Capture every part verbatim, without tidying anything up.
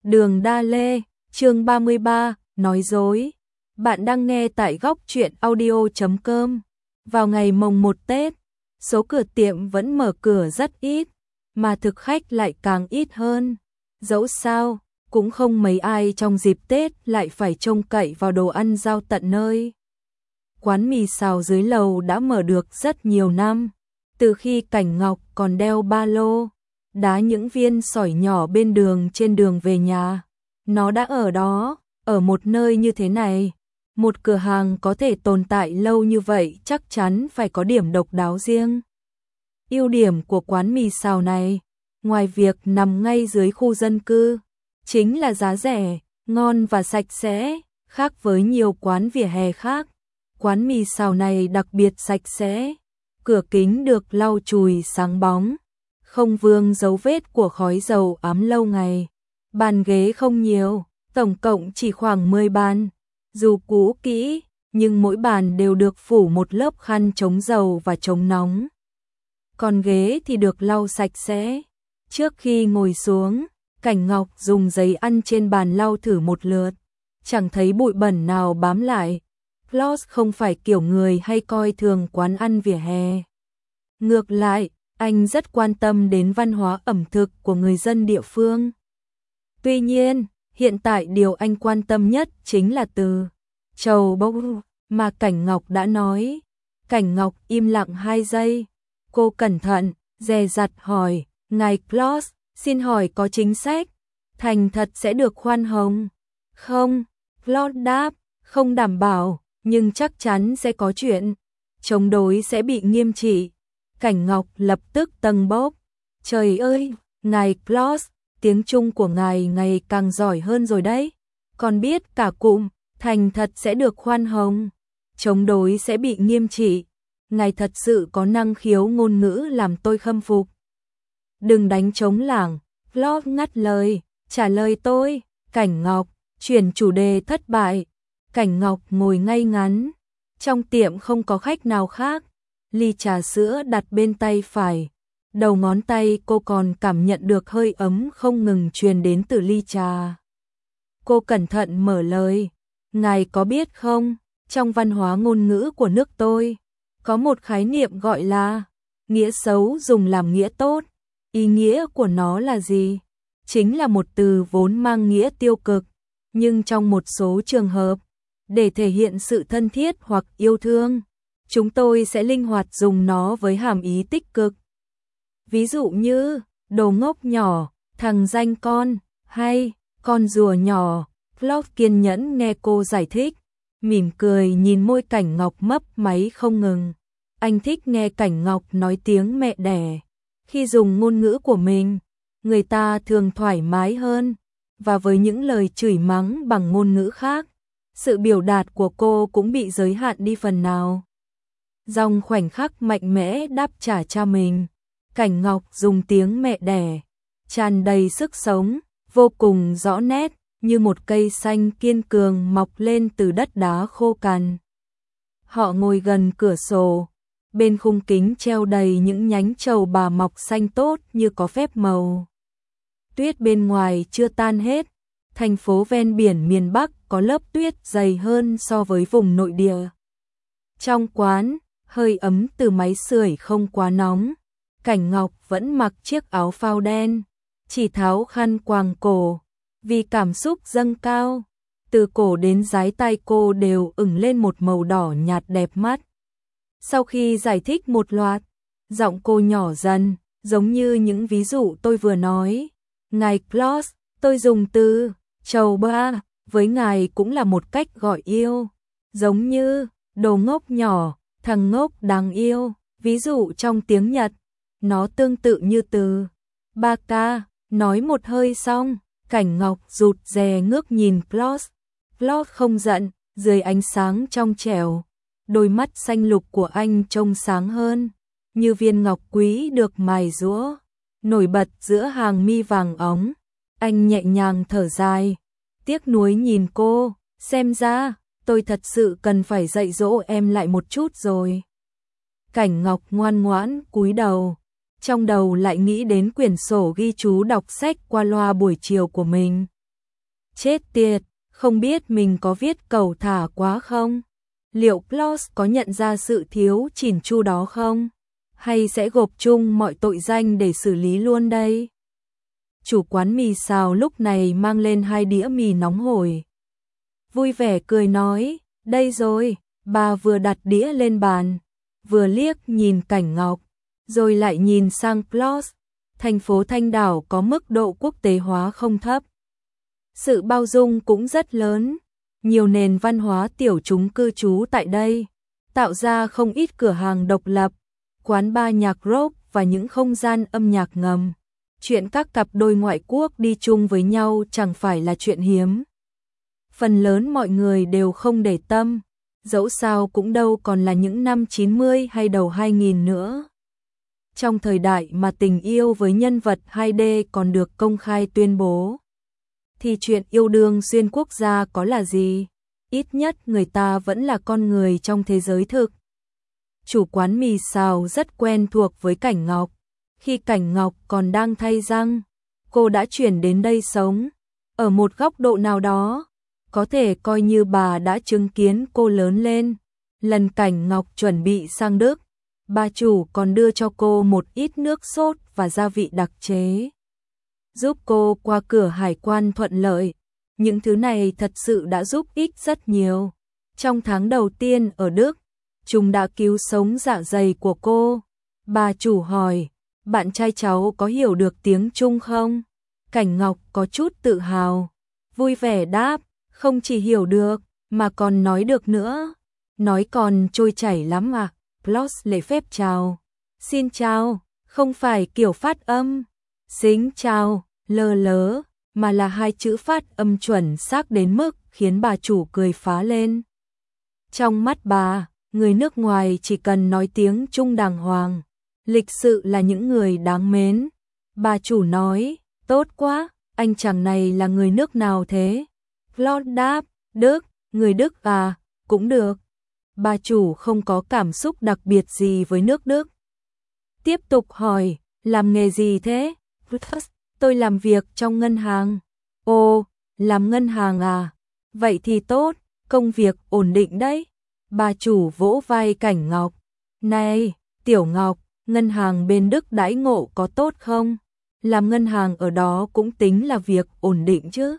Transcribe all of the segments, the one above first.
Đường Đa Lê, chương ba mươi ba, nói dối. Bạn đang nghe tại góc truyện audio chấm com. Vào ngày mồng một Tết, số cửa tiệm vẫn mở cửa rất ít, mà thực khách lại càng ít hơn. Dẫu sao, cũng không mấy ai trong dịp Tết lại phải trông cậy vào đồ ăn giao tận nơi. Quán mì xào dưới lầu đã mở được rất nhiều năm, từ khi Cảnh Ngọc còn đeo ba lô, đá những viên sỏi nhỏ bên đường trên đường về nhà. Nó đã ở đó, ở một nơi như thế này. Một cửa hàng có thể tồn tại lâu như vậy chắc chắn phải có điểm độc đáo riêng. Ưu điểm của quán mì xào này, ngoài việc nằm ngay dưới khu dân cư, chính là giá rẻ, ngon và sạch sẽ, khác với nhiều quán vỉa hè khác. Quán mì xào này đặc biệt sạch sẽ, cửa kính được lau chùi sáng bóng, không vương dấu vết của khói dầu ám lâu ngày. Bàn ghế không nhiều, tổng cộng chỉ khoảng mười bàn. Dù cũ kỹ, nhưng mỗi bàn đều được phủ một lớp khăn chống dầu và chống nóng. Còn ghế thì được lau sạch sẽ. Trước khi ngồi xuống, Cảnh Ngọc dùng giấy ăn trên bàn lau thử một lượt, chẳng thấy bụi bẩn nào bám lại. Klaus không phải kiểu người hay coi thường quán ăn vỉa hè. Ngược lại, anh rất quan tâm đến văn hóa ẩm thực của người dân địa phương. Tuy nhiên, hiện tại điều anh quan tâm nhất chính là từ trầu bốc mà Cảnh Ngọc đã nói. Cảnh Ngọc im lặng hai giây. Cô cẩn thận, dè dặt hỏi, ngài Klaus, xin hỏi có chính sách thành thật sẽ được khoan hồng? Không, Klaus đáp, không đảm bảo, nhưng chắc chắn sẽ có chuyện. Chống đối sẽ bị nghiêm trị. Cảnh Ngọc lập tức tâng bốc. Trời ơi, ngài Klaus, tiếng Trung của ngài ngày càng giỏi hơn rồi đấy. Còn biết cả cụm, thành thật sẽ được khoan hồng, chống đối sẽ bị nghiêm trị. Ngài thật sự có năng khiếu ngôn ngữ làm tôi khâm phục. Đừng đánh trống lảng, Klaus ngắt lời, trả lời tôi. Cảnh Ngọc, chuyển chủ đề thất bại. Cảnh Ngọc ngồi ngay ngắn. Trong tiệm không có khách nào khác. Ly trà sữa đặt bên tay phải. Đầu ngón tay cô còn cảm nhận được hơi ấm không ngừng truyền đến từ ly trà. Cô cẩn thận mở lời. Ngài có biết không, trong văn hóa ngôn ngữ của nước tôi, có một khái niệm gọi là nghĩa xấu dùng làm nghĩa tốt. Ý nghĩa của nó là gì? Chính là một từ vốn mang nghĩa tiêu cực, nhưng trong một số trường hợp, để thể hiện sự thân thiết hoặc yêu thương, chúng tôi sẽ linh hoạt dùng nó với hàm ý tích cực. Ví dụ như, đồ ngốc nhỏ, thằng danh con, hay, con rùa nhỏ. Klaus kiên nhẫn nghe cô giải thích, mỉm cười nhìn môi Cảnh Ngọc mấp máy không ngừng. Anh thích nghe Cảnh Ngọc nói tiếng mẹ đẻ. Khi dùng ngôn ngữ của mình, người ta thường thoải mái hơn, và với những lời chửi mắng bằng ngôn ngữ khác, sự biểu đạt của cô cũng bị giới hạn đi phần nào. Dòng khoảnh khắc mạnh mẽ đáp trả cha mình, Cảnh Ngọc dùng tiếng mẹ đẻ, tràn đầy sức sống, vô cùng rõ nét, như một cây xanh kiên cường mọc lên từ đất đá khô cằn. Họ ngồi gần cửa sổ, bên khung kính treo đầy những nhánh trầu bà mọc xanh tốt như có phép màu. Tuyết bên ngoài chưa tan hết, thành phố ven biển miền Bắc có lớp tuyết dày hơn so với vùng nội địa. Trong quán, hơi ấm từ máy sưởi không quá nóng. Cảnh Ngọc vẫn mặc chiếc áo phao đen, chỉ tháo khăn quàng cổ, vì cảm xúc dâng cao. Từ cổ đến dái tay cô đều ửng lên một màu đỏ nhạt đẹp mắt. Sau khi giải thích một loạt, giọng cô nhỏ dần, giống như những ví dụ tôi vừa nói. Ngài Klaus, tôi dùng từ trầu ba với ngài cũng là một cách gọi yêu, giống như đồ ngốc nhỏ, thằng ngốc đáng yêu. Ví dụ trong tiếng Nhật, nó tương tự như từ ba ca. Nói một hơi xong, Cảnh Ngọc rụt rè ngước nhìn Klaus. Klaus không giận, dưới ánh sáng trong trẻo, đôi mắt xanh lục của anh trông sáng hơn, như viên ngọc quý được mài giũa, nổi bật giữa hàng mi vàng óng. Anh nhẹ nhàng thở dài, tiếc nuối nhìn cô, xem ra, tôi thật sự cần phải dạy dỗ em lại một chút rồi. Cảnh Ngọc ngoan ngoãn cúi đầu, trong đầu lại nghĩ đến quyển sổ ghi chú đọc sách qua loa buổi chiều của mình. Chết tiệt, không biết mình có viết cầu thả quá không? Liệu Klaus có nhận ra sự thiếu chỉn chu đó không? Hay sẽ gộp chung mọi tội danh để xử lý luôn đây? Chủ quán mì xào lúc này mang lên hai đĩa mì nóng hổi. Vui vẻ cười nói, đây rồi, bà vừa đặt đĩa lên bàn, vừa liếc nhìn Cảnh Ngọc, rồi lại nhìn sang Klaus. Thành phố Thanh Đảo có mức độ quốc tế hóa không thấp. Sự bao dung cũng rất lớn, nhiều nền văn hóa tiểu chúng cư trú tại đây, tạo ra không ít cửa hàng độc lập, quán bar nhạc rock và những không gian âm nhạc ngầm. Chuyện các cặp đôi ngoại quốc đi chung với nhau chẳng phải là chuyện hiếm. Phần lớn mọi người đều không để tâm, dẫu sao cũng đâu còn là những năm chín mươi hay đầu hai nghìn nữa. Trong thời đại mà tình yêu với nhân vật hai D còn được công khai tuyên bố, thì chuyện yêu đương xuyên quốc gia có là gì? Ít nhất người ta vẫn là con người trong thế giới thực. Chủ quán mì xào rất quen thuộc với Cảnh Ngọc. Khi Cảnh Ngọc còn đang thay răng, cô đã chuyển đến đây sống. Ở một góc độ nào đó, có thể coi như bà đã chứng kiến cô lớn lên. Lần Cảnh Ngọc chuẩn bị sang Đức, bà chủ còn đưa cho cô một ít nước sốt và gia vị đặc chế, giúp cô qua cửa hải quan thuận lợi. Những thứ này thật sự đã giúp ích rất nhiều. Trong tháng đầu tiên ở Đức, chúng đã cứu sống dạ dày của cô. Bà chủ hỏi, bạn trai cháu có hiểu được tiếng Trung không? Cảnh Ngọc có chút tự hào, vui vẻ đáp, không chỉ hiểu được, mà còn nói được nữa. Nói còn trôi chảy lắm à? Klaus lễ phép chào. Xin chào, không phải kiểu phát âm. Xính chào, lơ lớ, mà là hai chữ phát âm chuẩn xác đến mức khiến bà chủ cười phá lên. Trong mắt bà, người nước ngoài chỉ cần nói tiếng Trung đàng hoàng, lịch sự là những người đáng mến. Bà chủ nói, tốt quá, anh chàng này là người nước nào thế? Klaus đáp, Đức, người Đức à, cũng được. Bà chủ không có cảm xúc đặc biệt gì với nước Đức. Tiếp tục hỏi, làm nghề gì thế? Tôi làm việc trong ngân hàng. Ồ, làm ngân hàng à? Vậy thì tốt, công việc ổn định đấy. Bà chủ vỗ vai Cảnh Ngọc. Này, Tiểu Ngọc, ngân hàng bên Đức đãi ngộ có tốt không? Làm ngân hàng ở đó cũng tính là việc ổn định chứ.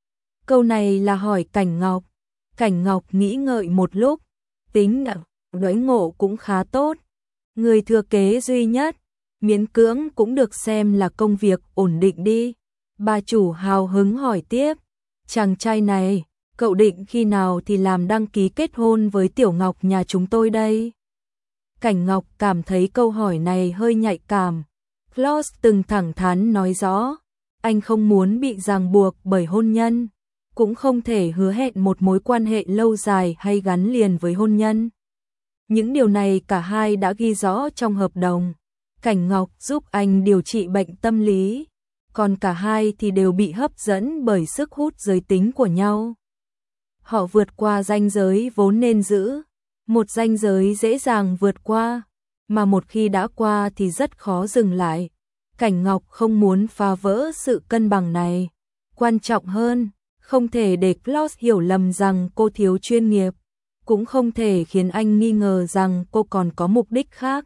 Câu này là hỏi Cảnh Ngọc. Cảnh Ngọc nghĩ ngợi một lúc, tính đãi ngộ cũng khá tốt. Người thừa kế duy nhất, miễn cưỡng cũng được xem là công việc ổn định đi. Bà chủ hào hứng hỏi tiếp, chàng trai này, cậu định khi nào thì làm đăng ký kết hôn với Tiểu Ngọc nhà chúng tôi đây? Cảnh Ngọc cảm thấy câu hỏi này hơi nhạy cảm. Klaus từng thẳng thắn nói rõ, anh không muốn bị ràng buộc bởi hôn nhân, cũng không thể hứa hẹn một mối quan hệ lâu dài hay gắn liền với hôn nhân. Những điều này cả hai đã ghi rõ trong hợp đồng. Cảnh Ngọc giúp anh điều trị bệnh tâm lý, còn cả hai thì đều bị hấp dẫn bởi sức hút giới tính của nhau. Họ vượt qua ranh giới vốn nên giữ, một ranh giới dễ dàng vượt qua, mà một khi đã qua thì rất khó dừng lại. Cảnh Ngọc không muốn phá vỡ sự cân bằng này. Quan trọng hơn, không thể để Klaus hiểu lầm rằng cô thiếu chuyên nghiệp, cũng không thể khiến anh nghi ngờ rằng cô còn có mục đích khác.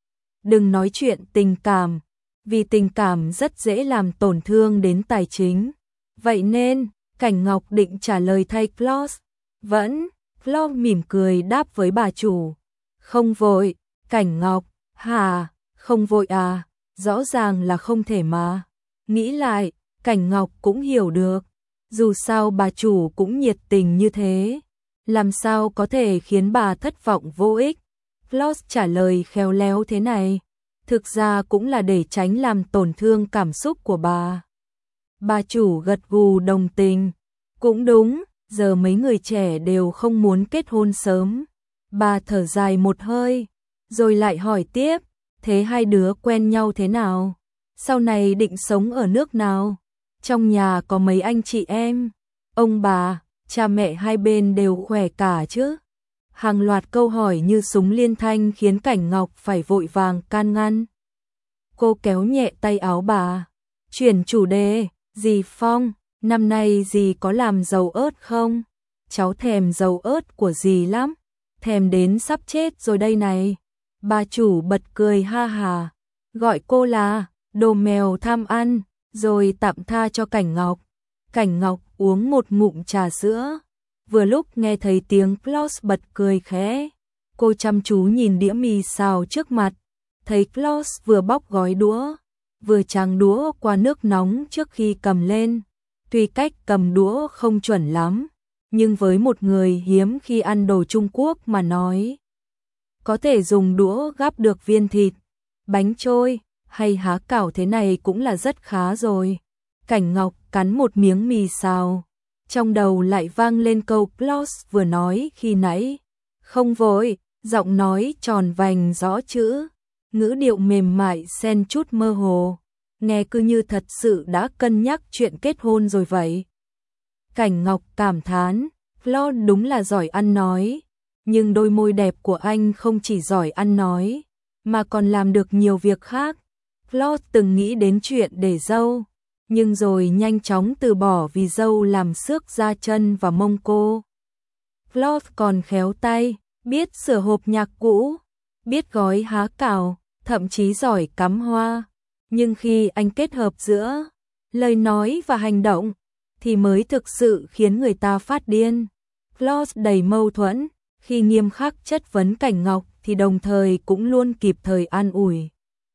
Đừng nói chuyện tình cảm, vì tình cảm rất dễ làm tổn thương đến tài chính. Vậy nên, Cảnh Ngọc định trả lời thay Klaus. Vẫn, Klaus mỉm cười đáp với bà chủ. Không vội, Cảnh Ngọc, hả, không vội à, rõ ràng là không thể mà. Nghĩ lại, Cảnh Ngọc cũng hiểu được, dù sao bà chủ cũng nhiệt tình như thế, làm sao có thể khiến bà thất vọng vô ích. Klaus trả lời khéo léo thế này, thực ra cũng là để tránh làm tổn thương cảm xúc của bà. Bà chủ gật gù đồng tình, cũng đúng, giờ mấy người trẻ đều không muốn kết hôn sớm. Bà thở dài một hơi, rồi lại hỏi tiếp, thế hai đứa quen nhau thế nào? Sau này định sống ở nước nào? Trong nhà có mấy anh chị em? Ông bà, cha mẹ hai bên đều khỏe cả chứ? Hàng loạt câu hỏi như súng liên thanh khiến Cảnh Ngọc phải vội vàng can ngăn. Cô kéo nhẹ tay áo bà, chuyển chủ đề, dì Phong, năm nay dì có làm dầu ớt không? Cháu thèm dầu ớt của dì lắm, thèm đến sắp chết rồi đây này. Bà chủ bật cười ha hà, gọi cô là đồ mèo tham ăn, rồi tạm tha cho Cảnh Ngọc. Cảnh Ngọc uống một ngụm trà sữa, vừa lúc nghe thấy tiếng Klaus bật cười khẽ. Cô chăm chú nhìn đĩa mì xào trước mặt, thấy Klaus vừa bóc gói đũa, vừa tráng đũa qua nước nóng trước khi cầm lên. Tuy cách cầm đũa không chuẩn lắm, nhưng với một người hiếm khi ăn đồ Trung Quốc mà nói, có thể dùng đũa gắp được viên thịt, bánh trôi hay há cảo thế này cũng là rất khá rồi. Cảnh Ngọc cắn một miếng mì xào, trong đầu lại vang lên câu Klaus vừa nói khi nãy. Không vội, giọng nói tròn vành rõ chữ, ngữ điệu mềm mại xen chút mơ hồ, nghe cứ như thật sự đã cân nhắc chuyện kết hôn rồi vậy. Cảnh Ngọc cảm thán, Klaus đúng là giỏi ăn nói, nhưng đôi môi đẹp của anh không chỉ giỏi ăn nói, mà còn làm được nhiều việc khác. Klaus từng nghĩ đến chuyện để dâu, nhưng rồi nhanh chóng từ bỏ vì dâu làm xước da chân và mông cô. Klaus còn khéo tay, biết sửa hộp nhạc cũ, biết gói há cảo, thậm chí giỏi cắm hoa. Nhưng khi anh kết hợp giữa lời nói và hành động, thì mới thực sự khiến người ta phát điên. Klaus đầy mâu thuẫn, khi nghiêm khắc chất vấn Cảnh Ngọc thì đồng thời cũng luôn kịp thời an ủi.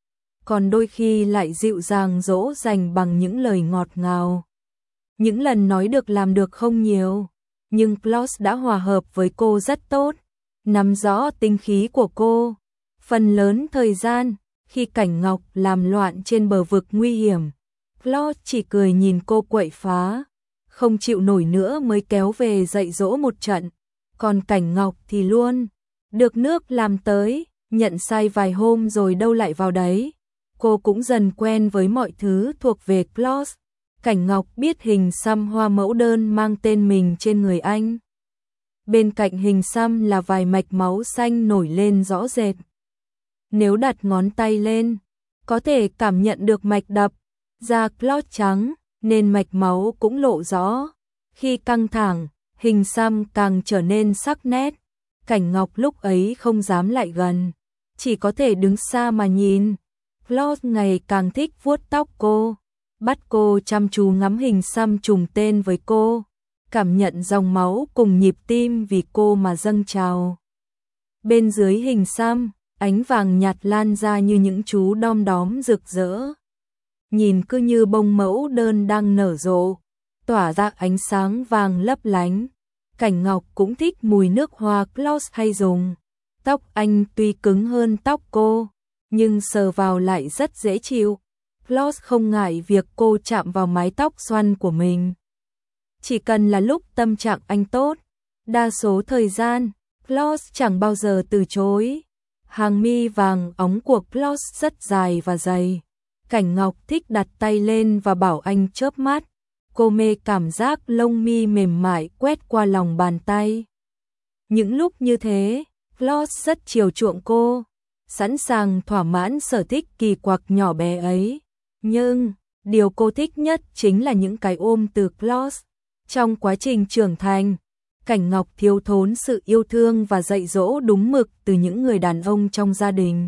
Còn đôi khi lại dịu dàng dỗ dành bằng những lời ngọt ngào. Những lần nói được làm được không nhiều, nhưng Klaus đã hòa hợp với cô rất tốt, nắm rõ tính khí của cô. Phần lớn thời gian, khi Cảnh Ngọc làm loạn trên bờ vực nguy hiểm, Klaus chỉ cười nhìn cô quậy phá, không chịu nổi nữa mới kéo về dạy dỗ một trận. Còn Cảnh Ngọc thì luôn được nước làm tới, nhận sai vài hôm rồi đâu lại vào đấy. Cô cũng dần quen với mọi thứ thuộc về Klaus. Cảnh Ngọc biết hình xăm hoa mẫu đơn mang tên mình trên người anh. Bên cạnh hình xăm là vài mạch máu xanh nổi lên rõ rệt. Nếu đặt ngón tay lên, có thể cảm nhận được mạch đập. Da Klaus trắng, nên mạch máu cũng lộ rõ. Khi căng thẳng, hình xăm càng trở nên sắc nét. Cảnh Ngọc lúc ấy không dám lại gần, chỉ có thể đứng xa mà nhìn. Klaus ngày càng thích vuốt tóc cô, bắt cô chăm chú ngắm hình xăm trùng tên với cô, cảm nhận dòng máu cùng nhịp tim vì cô mà dâng trào. Bên dưới hình xăm, ánh vàng nhạt lan ra như những chú đom đóm rực rỡ. Nhìn cứ như bông mẫu đơn đang nở rộ, tỏa ra ánh sáng vàng lấp lánh. Cảnh Ngọc cũng thích mùi nước hoa Klaus hay dùng. Tóc anh tuy cứng hơn tóc cô, nhưng sờ vào lại rất dễ chịu. Klaus không ngại việc cô chạm vào mái tóc xoăn của mình. Chỉ cần là lúc tâm trạng anh tốt, đa số thời gian, Klaus chẳng bao giờ từ chối. Hàng mi vàng óng của Klaus rất dài và dày. Cảnh Ngọc thích đặt tay lên và bảo anh chớp mắt. Cô mê cảm giác lông mi mềm mại quét qua lòng bàn tay. Những lúc như thế, Klaus rất chiều chuộng cô, sẵn sàng thỏa mãn sở thích kỳ quặc nhỏ bé ấy. Nhưng, điều cô thích nhất chính là những cái ôm từ Klaus. Trong quá trình trưởng thành, Cảnh Ngọc thiếu thốn sự yêu thương và dạy dỗ đúng mực từ những người đàn ông trong gia đình.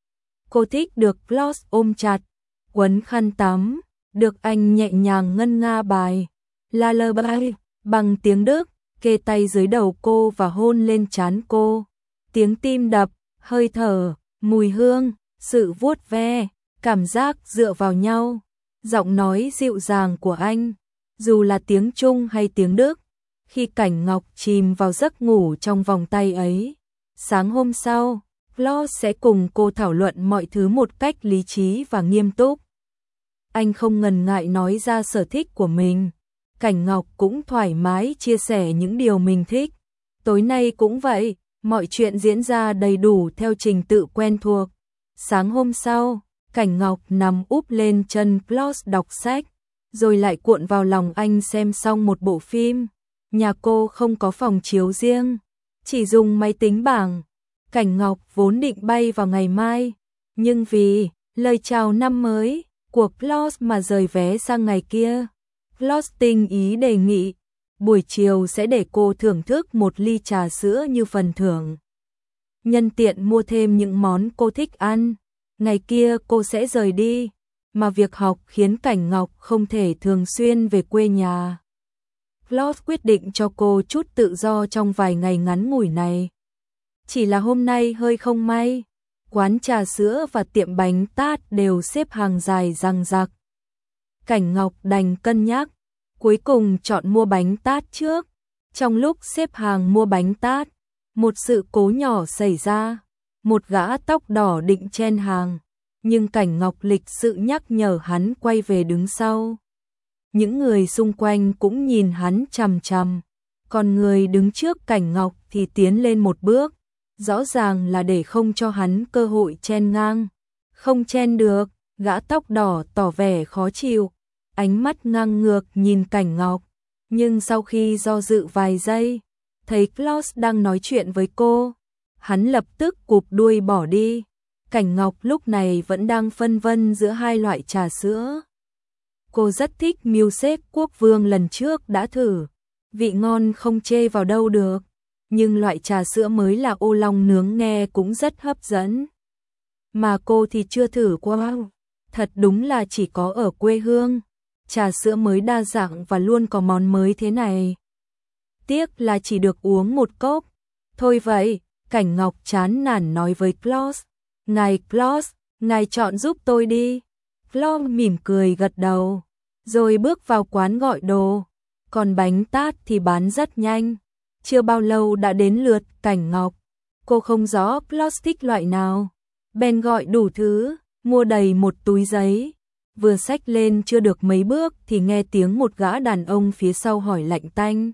Cô thích được Klaus ôm chặt, quấn khăn tắm, được anh nhẹ nhàng ngân nga bài Lullaby bằng tiếng Đức, kê tay dưới đầu cô và hôn lên trán cô. Tiếng tim đập, hơi thở, mùi hương, sự vuốt ve, cảm giác dựa vào nhau, giọng nói dịu dàng của anh, dù là tiếng Trung hay tiếng Đức. Khi Cảnh Ngọc chìm vào giấc ngủ trong vòng tay ấy, sáng hôm sau, Klaus sẽ cùng cô thảo luận mọi thứ một cách lý trí và nghiêm túc. Anh không ngần ngại nói ra sở thích của mình. Cảnh Ngọc cũng thoải mái chia sẻ những điều mình thích. Tối nay cũng vậy, mọi chuyện diễn ra đầy đủ theo trình tự quen thuộc. Sáng hôm sau, Cảnh Ngọc nằm úp lên chân Klaus đọc sách, rồi lại cuộn vào lòng anh xem xong một bộ phim. Nhà cô không có phòng chiếu riêng, chỉ dùng máy tính bảng. Cảnh Ngọc vốn định bay vào ngày mai, nhưng vì lời chào năm mới của Klaus mà rời vé sang ngày kia. Claus tinh ý đề nghị, buổi chiều sẽ để cô thưởng thức một ly trà sữa như phần thưởng. Nhân tiện mua thêm những món cô thích ăn, ngày kia cô sẽ rời đi, mà việc học khiến Cảnh Ngọc không thể thường xuyên về quê nhà. Claus quyết định cho cô chút tự do trong vài ngày ngắn ngủi này. Chỉ là hôm nay hơi không may, quán trà sữa và tiệm bánh tát đều xếp hàng dài dằng dặc. Cảnh Ngọc đành cân nhắc, cuối cùng chọn mua bánh tát trước. Trong lúc xếp hàng mua bánh tát, một sự cố nhỏ xảy ra, một gã tóc đỏ định chen hàng, nhưng Cảnh Ngọc lịch sự nhắc nhở hắn quay về đứng sau. Những người xung quanh cũng nhìn hắn chằm chằm, còn người đứng trước Cảnh Ngọc thì tiến lên một bước, rõ ràng là để không cho hắn cơ hội chen ngang. Không chen được, gã tóc đỏ tỏ vẻ khó chịu, ánh mắt ngang ngược nhìn Cảnh Ngọc, nhưng sau khi do dự vài giây, thấy Claus đang nói chuyện với cô, hắn lập tức cụp đuôi bỏ đi. Cảnh Ngọc lúc này vẫn đang phân vân giữa hai loại trà sữa. Cô rất thích Milkshake Quốc Vương lần trước đã thử, vị ngon không chê vào đâu được, nhưng loại trà sữa mới là ô long nướng nghe cũng rất hấp dẫn. Mà cô thì chưa thử qua, thật đúng là chỉ có ở quê hương, trà sữa mới đa dạng và luôn có món mới thế này. Tiếc là chỉ được uống một cốc. Thôi vậy, Cảnh Ngọc chán nản nói với Claus. Ngài Claus, ngài chọn giúp tôi đi. Claus mỉm cười gật đầu, rồi bước vào quán gọi đồ. Còn bánh tát thì bán rất nhanh. Chưa bao lâu đã đến lượt Cảnh Ngọc. Cô không rõ Claus thích loại nào, bèn gọi đủ thứ, mua đầy một túi giấy. Vừa xách lên chưa được mấy bước thì nghe tiếng một gã đàn ông phía sau hỏi lạnh tanh.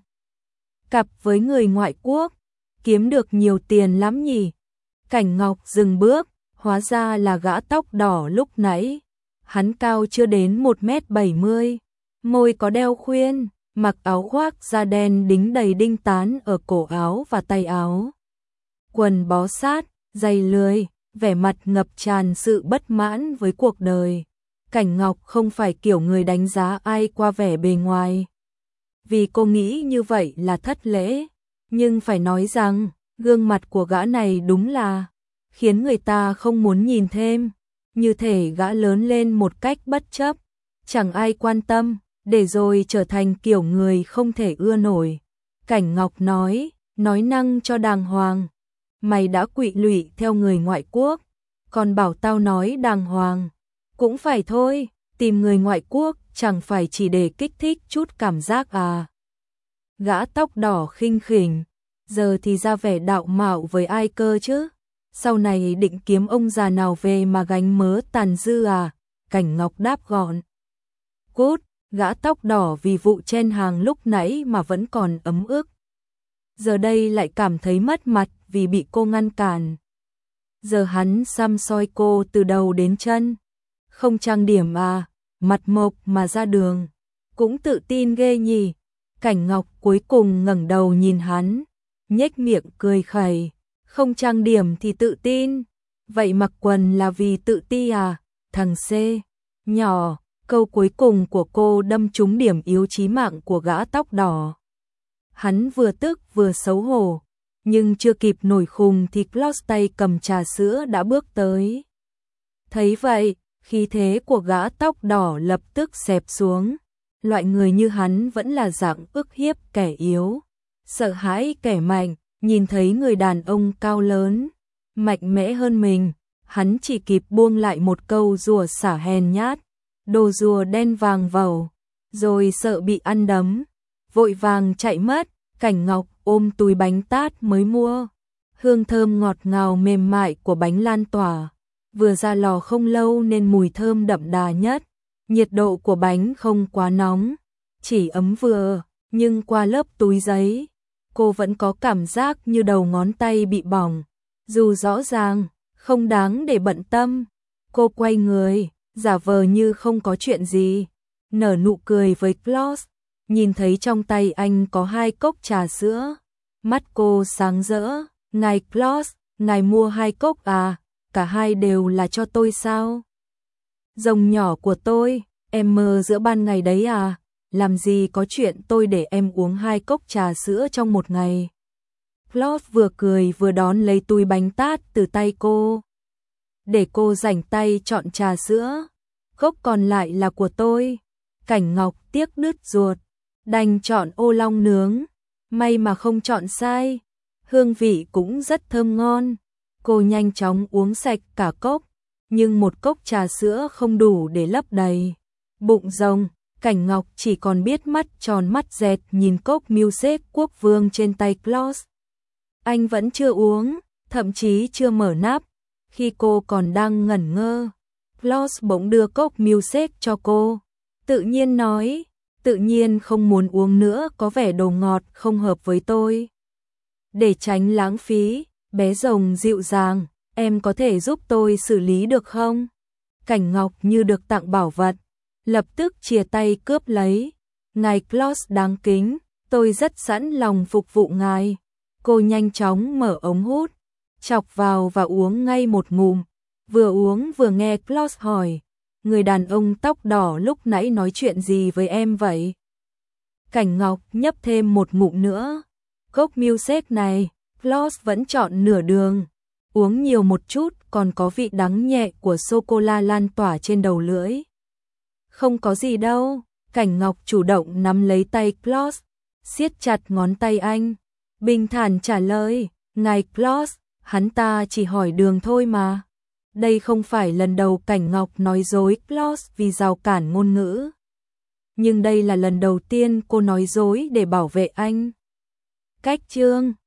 Cặp với người ngoại quốc, kiếm được nhiều tiền lắm nhỉ? Cảnh Ngọc dừng bước, hóa ra là gã tóc đỏ lúc nãy. Hắn cao chưa đến một mét bảy mươi, môi có đeo khuyên, mặc áo khoác da đen đính đầy đinh tán ở cổ áo và tay áo. Quần bó sát, giày lười, vẻ mặt ngập tràn sự bất mãn với cuộc đời. Cảnh Ngọc không phải kiểu người đánh giá ai qua vẻ bề ngoài, vì cô nghĩ như vậy là thất lễ, nhưng phải nói rằng gương mặt của gã này đúng là khiến người ta không muốn nhìn thêm, như thể gã lớn lên một cách bất chấp, chẳng ai quan tâm, để rồi trở thành kiểu người không thể ưa nổi. Cảnh Ngọc nói, nói năng cho đàng hoàng, mày đã quỵ lụy theo người ngoại quốc, còn bảo tao nói đàng hoàng. Cũng phải thôi, tìm người ngoại quốc chẳng phải chỉ để kích thích chút cảm giác à. Gã tóc đỏ khinh khỉnh, giờ thì ra vẻ đạo mạo với ai cơ chứ? Sau này định kiếm ông già nào về mà gánh mớ tàn dư à? Cảnh Ngọc đáp gọn. Cút, gã tóc đỏ vì vụ chen hàng lúc nãy mà vẫn còn ấm ức. Giờ đây lại cảm thấy mất mặt vì bị cô ngăn cản. Giờ hắn xăm soi cô từ đầu đến chân. Không trang điểm à, mặt mộc mà ra đường, cũng tự tin ghê nhỉ. Cảnh Ngọc cuối cùng ngẩng đầu nhìn hắn, nhếch miệng cười khẩy, không trang điểm thì tự tin, vậy mặc quần là vì tự ti à, thằng C, nhỏ. Câu cuối cùng của cô đâm trúng điểm yếu chí mạng của gã tóc đỏ. Hắn vừa tức vừa xấu hổ, nhưng chưa kịp nổi khùng thì Claus tay cầm trà sữa đã bước tới. Thấy vậy, khí thế của gã tóc đỏ lập tức xẹp xuống. Loại người như hắn vẫn là dạng ức hiếp kẻ yếu, sợ hãi kẻ mạnh, nhìn thấy người đàn ông cao lớn, mạnh mẽ hơn mình, hắn chỉ kịp buông lại một câu rủa xả hèn nhát, đồ rùa đen vàng vầu, rồi sợ bị ăn đấm, vội vàng chạy mất. Cảnh Ngọc ôm túi bánh tát mới mua, hương thơm ngọt ngào mềm mại của bánh lan tỏa, vừa ra lò không lâu nên mùi thơm đậm đà nhất. Nhiệt độ của bánh không quá nóng, chỉ ấm vừa, nhưng qua lớp túi giấy, cô vẫn có cảm giác như đầu ngón tay bị bỏng. Dù rõ ràng, không đáng để bận tâm, cô quay người, giả vờ như không có chuyện gì, nở nụ cười với Claus, nhìn thấy trong tay anh có hai cốc trà sữa. Mắt cô sáng rỡ, ngài Claus, ngài mua hai cốc à, cả hai đều là cho tôi sao? Rồng nhỏ của tôi, em mơ giữa ban ngày đấy à? làm gì có chuyện tôi để em uống hai cốc trà sữa trong một ngày. Claude vừa cười vừa đón lấy túi bánh tát từ tay cô. Để cô rảnh tay chọn trà sữa, cốc còn lại là của tôi. Cảnh Ngọc tiếc đứt ruột, đành chọn ô long nướng, may mà không chọn sai, hương vị cũng rất thơm ngon. Cô nhanh chóng uống sạch cả cốc, nhưng một cốc trà sữa không đủ để lấp đầy bụng rồng. Cảnh Ngọc chỉ còn biết mắt tròn mắt dẹt nhìn cốc milkshake quốc vương trên tay Claude. Anh vẫn chưa uống, thậm chí chưa mở nắp. Khi cô còn đang ngẩn ngơ, Claude bỗng đưa cốc milkshake cho cô. Tự nhiên nói, tự nhiên không muốn uống nữa, có vẻ đồ ngọt không hợp với tôi. Để tránh lãng phí, bé rồng dịu dàng, em có thể giúp tôi xử lý được không? Cảnh Ngọc như được tặng bảo vật, lập tức chìa tay cướp lấy. Ngài Claude đáng kính, tôi rất sẵn lòng phục vụ ngài. Cô nhanh chóng mở ống hút, chọc vào và uống ngay một ngụm. Vừa uống vừa nghe Claude hỏi, người đàn ông tóc đỏ lúc nãy nói chuyện gì với em vậy? Cảnh Ngọc nhấp thêm một ngụm nữa. Cốc milkshake này, Claude vẫn chọn nửa đường. Uống nhiều một chút, còn có vị đắng nhẹ của sô-cô-la lan tỏa trên đầu lưỡi. Không có gì đâu. Cảnh Ngọc chủ động nắm lấy tay Claude, siết chặt ngón tay anh, bình thản trả lời, ngài Claude, hắn ta chỉ hỏi đường thôi mà. Đây không phải lần đầu Cảnh Ngọc nói dối Claude vì rào cản ngôn ngữ. Nhưng đây là lần đầu tiên cô nói dối để bảo vệ anh. Cách chương